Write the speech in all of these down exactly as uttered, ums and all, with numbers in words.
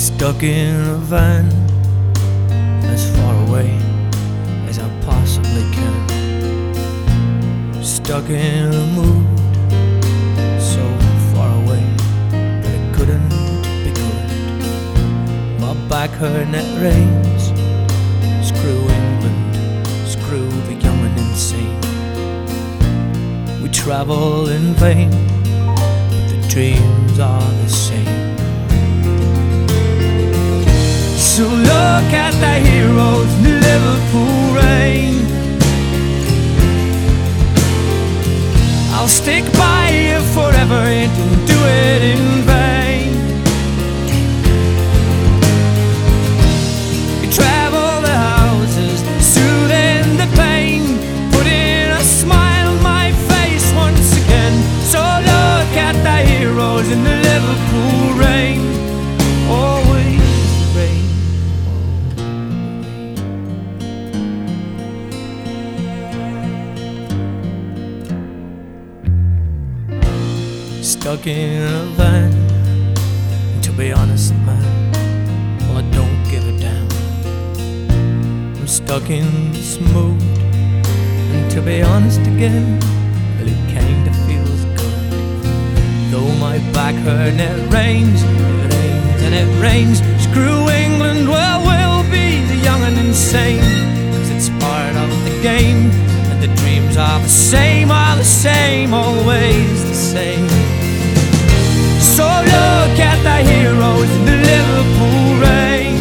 Stuck in a van as far away as I possibly can. Stuck in a mood so far away that it couldn't be good. My back hurt and it rains. Screw England, screw the young and insane. We travel in vain, but the dreams are the same. So look at the heroes in the Liverpool rain. I'll stick by you forever and do it in vain. You travel the houses, soothing the pain, putting a smile on my face once again. So look at the heroes in the Liverpool rain. Always rain. Stuck in a van, and to be honest, man, well, I don't give a damn. I'm stuck in this mood, and to be honest again, well, it kinda feels good. Though my back hurt and it rains, it rains and it rains. Screw England, well, we'll be the young and insane, 'cause it's part of the game, and the dreams are the same, are the same, always the same. So look at the heroes in the Liverpool rain.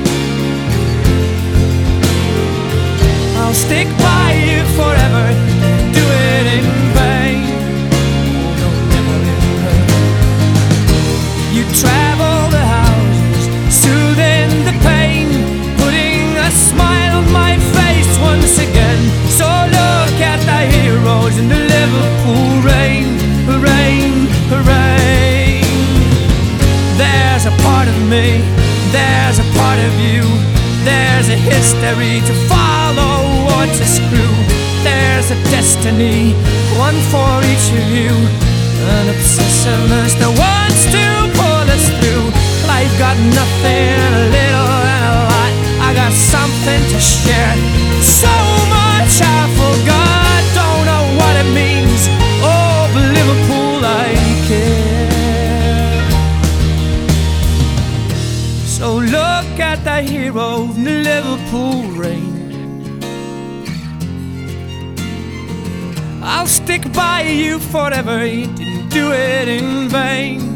I'll stick by you forever, do it in vain. Oh no, never in vain. You travel the houses, soothing the pain, putting a smile on my face once again. So look at the heroes in the Liverpool rain, rain, rain. There's a part of me, there's a part of you, there's a history to follow or to screw. There's a destiny, one for each of you, an obsessiveness that wants to pull us through. Life got nothing, a little and a lot. I got something to share, so much I forgot. Don't know what it means, oh, but Liverpool, I care. So look at the heroes in the Liverpool rain. I'll stick by you forever, you didn't do it in vain.